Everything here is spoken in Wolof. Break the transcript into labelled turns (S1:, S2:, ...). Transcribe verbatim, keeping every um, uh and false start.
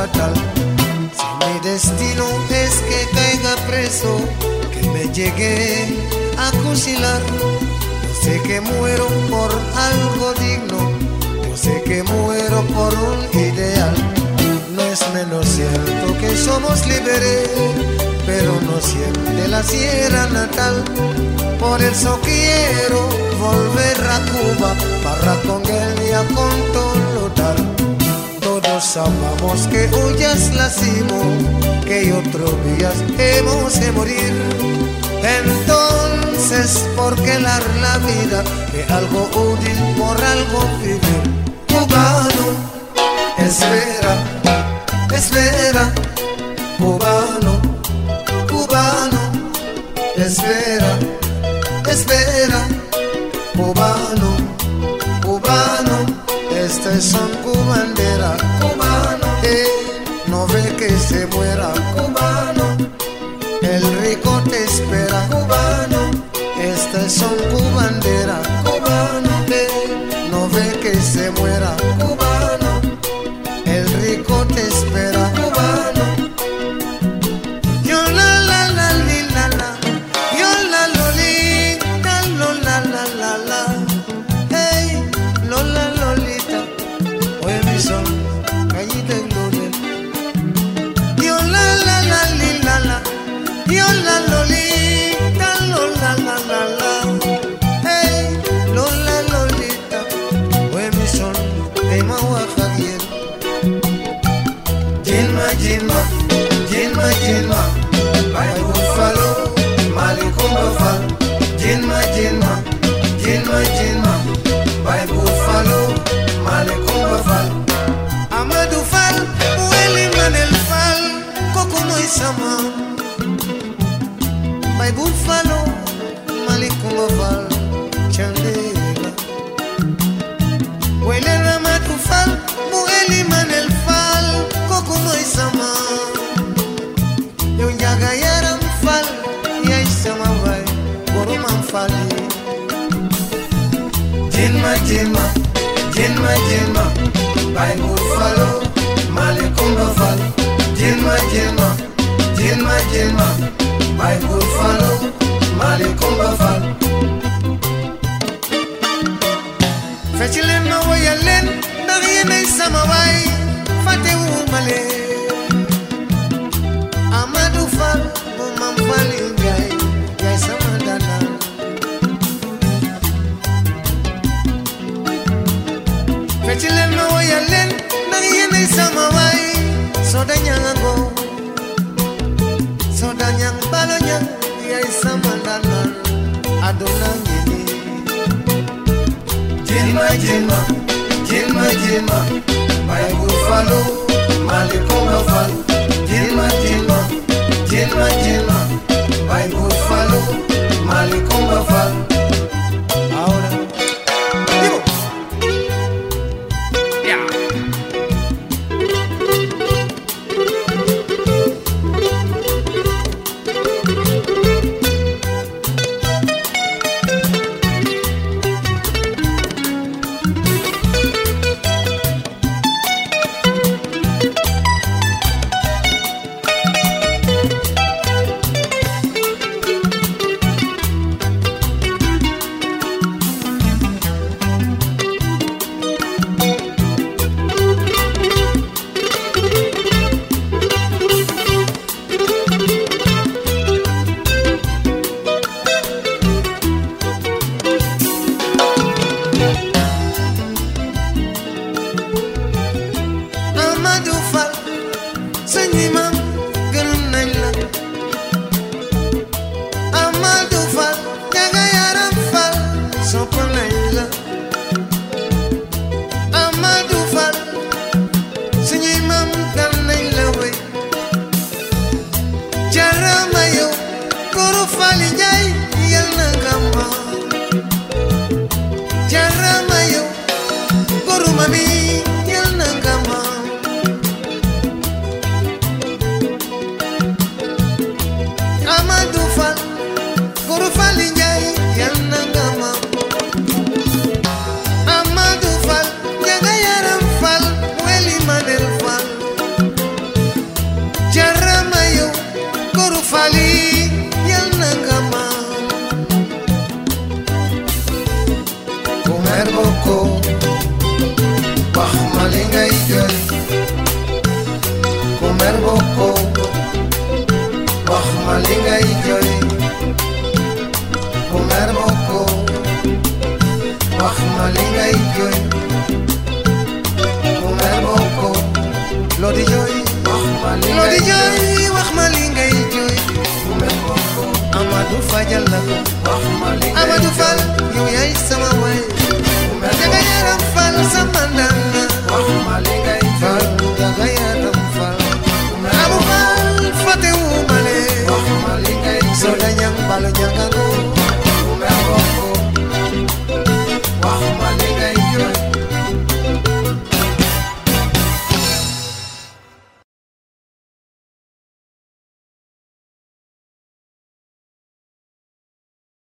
S1: fatal. Si mi destino es que caiga preso, que me llegue a fusilar, yo sé que muero por algo digno, yo sé que muero por un ideal. No es menos cierto que somos libres, pero no siempre la sierra natal. Por eso quiero volver a Cuba para con él y a controlar. Todos amamos que huyas lacimo, que otros días hemos de morir. Entonces, ¿por qué dar la vida? Que algo útil por algo vivir. Cubano, espera, espera. Cubano, cubano, espera, espera. Cubano, cubano, esta es son cubandera. Cubano, eh, no ve que se muera. Cubano, el rico te espera. Cubano, esta es son cubandera. Cubano, eh, no ve que se muera. Cubano, el rico te espera. Cubano, yo la la la li la la, yo la lo li, la lo la la la la, hey, lo la lolita, oye mi son, callita y lolel. Yo la la la li la la, yo la lolita, lo la la la la, hey, lo la lolita, oye mi son, hey ma wajagiel. Jinma, Jinma, Jinma, Jinma, by Buffalo, Malikumba Fall. Jinma, Jinma, Jinma, Jinma, by Buffalo, Malikumba Fall. Amadou Fall, Ueli Manel Fall, Kokuno Isama, by Buffalo, Malikumba Fall, Chandela. Ueli Amadou Fall, Ueli Manel Fall, Kokuno Isama. Yo nyaga yaram Fall, ya Isama vai, Boroman Falli. Jinma, Jinma, Jinma, Jinma, by Buffalo, Malikumba Fall. Jinma, Jinma, Jinma, Jinma, by Buffalo, Malikumba Fall. Fetchilen ma woyalen, nariene Isama vai, fate umale. Amadou Fall, Boroman Falli, jai, jai Isama dana. Fetchilen ma woyalen, nariene Isama vai, soda nyango, soda nyang balonya, jai Isama dana, adona nyini. Jinma, Jinma, Jinma, Jinma, by Buffalo, Malikumba Fall. Jinma, Jinma, Jinma, Jinma, by Buffalo, Malikumba Fall. Ahora, digo, ya. mer boko wax ma li ngay jooy ku mer boko wax ma li ngay jooy ku mer boko loo di jooy wax ma li ngay jooy loo di jooy wax ma li ngay jooy ku mer boko Amadou Fadial la ko wax ma li ngay jooy Amadou Fall yow yaay sama